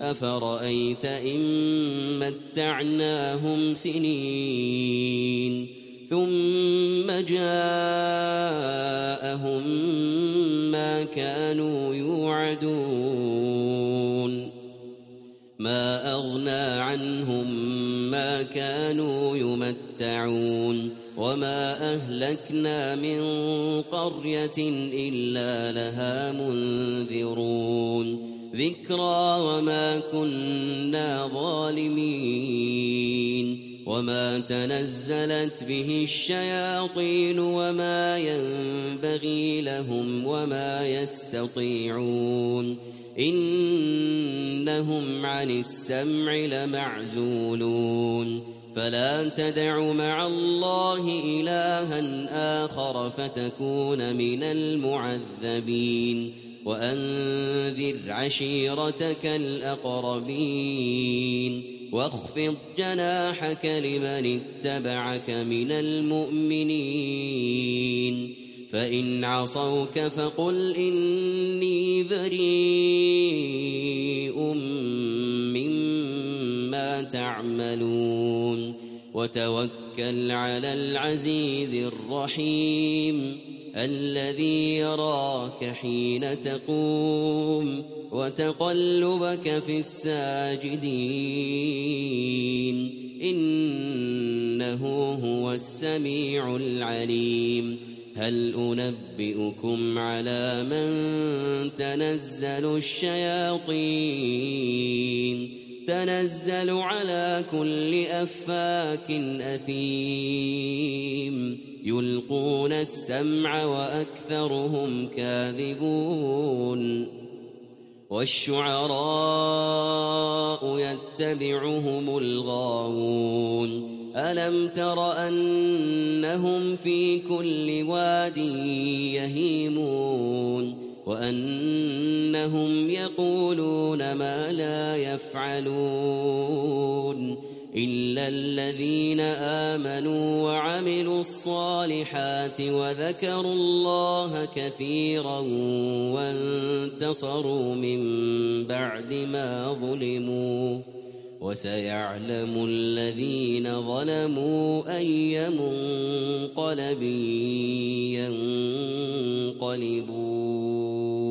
أفرأيت إن متعناهم سنين ثم جاءهم ما كانوا يوعدون ما أغنى عنهم ما كانوا يمتعون وما أهلكنا من قرية إلا لها منذرون ذكرى وما كنا ظالمين وما تنزلت به الشياطين وما ينبغي لهم وما يستطيعون إنهم عن السمع لمعزولون فلا تدع مع الله إلها آخر فتكون من المعذبين وأنذر عشيرتك الأقربين واخفض جناحك لمن اتبعك من المؤمنين فإن عصوك فقل إني بريء مما تعملون وتوكل على العزيز الرحيم الذي يراك حين تقوم وتقلبك في الساجدين إنه هو السميع العليم هل أنبئكم على من تنزل الشياطين تنزل على كل أفاك أثيم يلقون السمع وأكثرهم كاذبون والشعراء يتبعهم الغاوون ألم تر أنهم في كل واد يهيمون وأنهم يقولون ما لا يفعلون إلا الذين آمنوا وعملوا الصالحات وذكروا الله كثيرا وانتصروا من بعد ما ظلموا وسيعلم الذين ظلموا أي منقلب ينقلبون